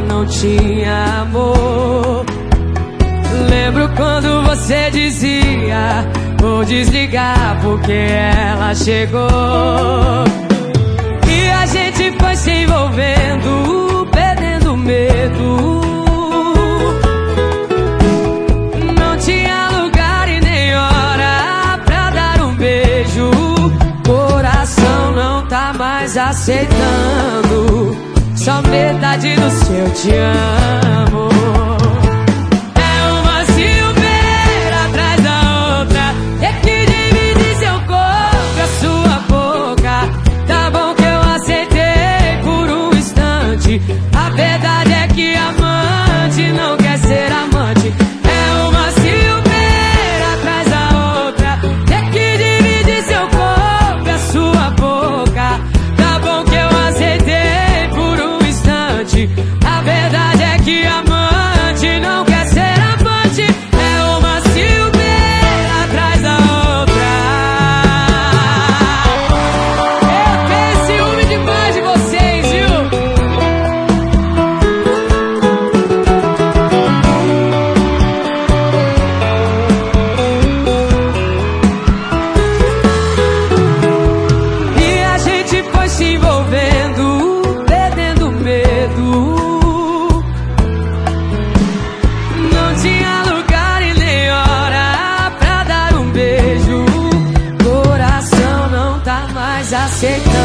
não tinha amor. Lembro quando você dizia: vou desligar porque ela chegou. E a gente foi se envolvendo, perdendo medo. Não tinha lugar e nem hora pra dar um beijo. Coração não tá mais aceitando só metade do seu te amo. A verdade é que amante não quer ser amante. É uma ciumeira atrás da outra, ter que dividir seu corpo e a sua boca. Tá bom que eu aceitei por um instante. A verdade é que amante não quer ser amante. É uma ciumeira atrás da outra. Eu tenho ciúme demais de vocês, viu? Se envolvendo, perdendo medo. Não tinha lugar e nem hora pra dar um beijo. Coração não tá mais aceitando